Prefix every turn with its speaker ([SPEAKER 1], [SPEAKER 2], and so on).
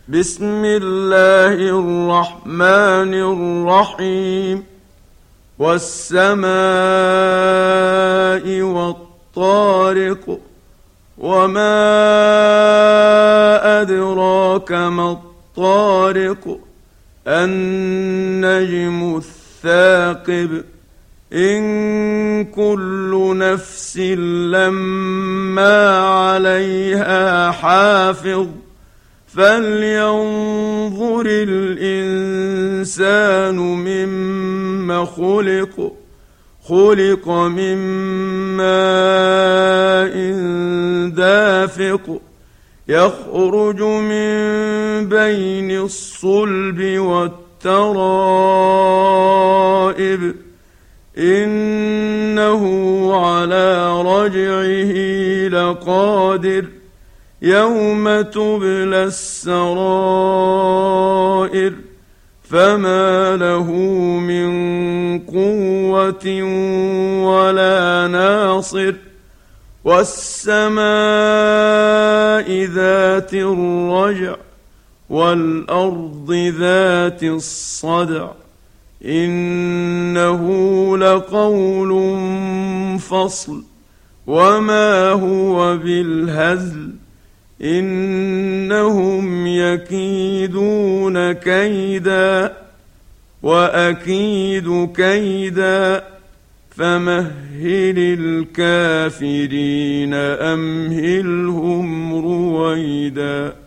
[SPEAKER 1] بسم الله الرحمن الرحيم. والسماء والطارق، وما أدراك ما الطارق، النجم الثاقب، إن كل نفس لما عليها حافظ، فلينظر الإنسان مما خلق من ماء دافق، يخرج من بين الصلب والترائب، إنه على رجعه لقادر، يوم تبلى السرائر، فما له من قوة ولا ناصر. والسماء ذات الرجع، والأرض ذات الصدع، إنه لقول فصل، وما هو بالهزل، إنهم يكيدون كيدا وأكيد كيدا، فمهل الكافرين أمهلهم رويدا.